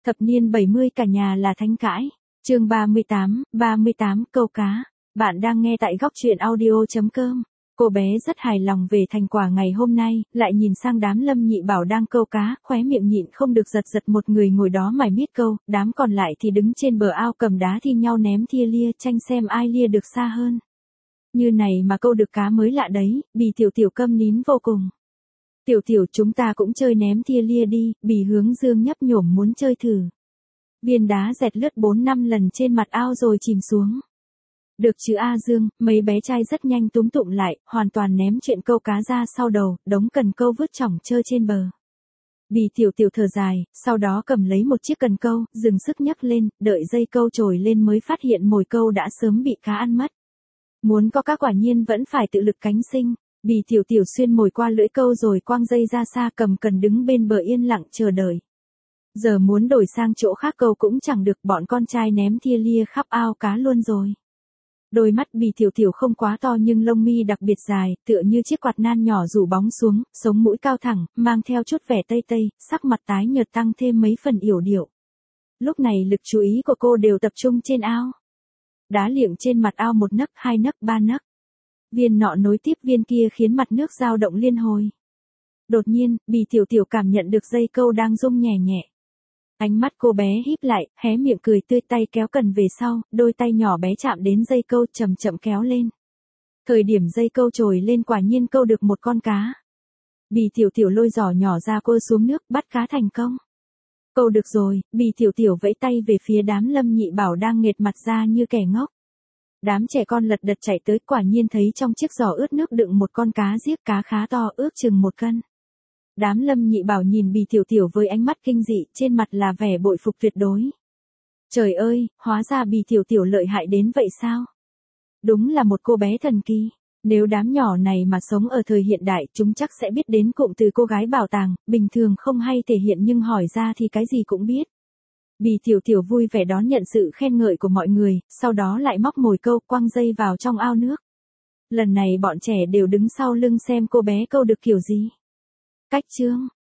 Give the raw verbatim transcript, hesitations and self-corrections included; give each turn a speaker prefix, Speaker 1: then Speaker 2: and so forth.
Speaker 1: Thập niên bảy mươi cả nhà là thánh cãi. Chương ba mươi tám, ba mươi tám câu cá. Bạn đang nghe tại góc truyện audio chấm com. Cô bé rất hài lòng về thành quả ngày hôm nay, lại nhìn sang đám Lâm Nhị Bảo đang câu cá, khóe miệng nhịn không được giật giật. Một người ngồi đó mải miết câu, đám còn lại thì đứng trên bờ ao cầm đá thi nhau ném thia lia, tranh xem ai lia được xa hơn. Như này mà câu được cá mới lạ đấy, Bì Tiểu Tiểu câm nín vô cùng. Tiểu Tiểu, chúng ta cũng chơi ném thia lia đi, Bì hướng dương nhấp nhổm muốn chơi thử. Viên đá dẹt lướt bốn năm lần trên mặt ao rồi chìm xuống. Được chứ A Dương, mấy bé trai rất nhanh túm tụm lại, hoàn toàn ném chuyện câu cá ra sau đầu, đống cần câu vứt chỏng trơ trên bờ. Bì Tiểu Tiểu thở dài, sau đó cầm lấy một chiếc cần câu, dừng sức nhấc lên, đợi dây câu trồi lên mới phát hiện mồi câu đã sớm bị cá ăn mất. Muốn có cá quả nhiên vẫn phải tự lực cánh sinh. Bì Tiểu Tiểu xuyên mồi qua lưỡi câu rồi quăng dây ra xa, cầm cần đứng bên bờ yên lặng chờ đợi. Giờ muốn đổi sang chỗ khác câu cũng chẳng được, bọn con trai ném thia lia khắp ao cá luôn rồi. Đôi mắt Bì Tiểu Tiểu không quá to nhưng lông mi đặc biệt dài, tựa như chiếc quạt nan nhỏ rủ bóng xuống, sống mũi cao thẳng, mang theo chút vẻ tây tây, sắc mặt tái nhợt tăng thêm mấy phần yểu điệu. Lúc này lực chú ý của cô đều tập trung trên ao. Đá liệng trên mặt ao một nấc, hai nấc, ba nấc. Viên nọ nối tiếp viên kia khiến mặt nước dao động liên hồi. Đột nhiên, Bì Tiểu Tiểu cảm nhận được dây câu đang rung nhẹ nhẹ. Ánh mắt cô bé híp lại, hé miệng cười tươi, tay kéo cần về sau, đôi tay nhỏ bé chạm đến dây câu chậm chậm kéo lên. Thời điểm dây câu trồi lên quả nhiên câu được một con cá. Bì Tiểu Tiểu lôi giỏ nhỏ ra quơ xuống nước, bắt cá thành công. Câu được rồi, Bì Tiểu Tiểu vẫy tay về phía đám Lâm Nhị Bảo đang nghệt mặt ra như kẻ ngốc. Đám trẻ con lật đật chạy tới, quả nhiên thấy trong chiếc giỏ ướt nước đựng một con cá giếc, cá khá to, ước chừng một cân. Đám Lâm Nhị Bảo nhìn Bì Tiểu Tiểu với ánh mắt kinh dị, trên mặt là vẻ bội phục tuyệt đối. Trời ơi, hóa ra Bì Tiểu Tiểu lợi hại đến vậy sao? Đúng là một cô bé thần kỳ. Nếu đám nhỏ này mà sống ở thời hiện đại, chúng chắc sẽ biết đến cụm từ cô gái bảo tàng, bình thường không hay thể hiện nhưng hỏi ra thì cái gì cũng biết. Bì Tiểu Tiểu vui vẻ đón nhận sự khen ngợi của mọi người, sau đó lại móc mồi câu, quăng dây vào trong ao nước. Lần này bọn trẻ đều đứng sau lưng xem cô bé câu được kiểu gì. Cách chương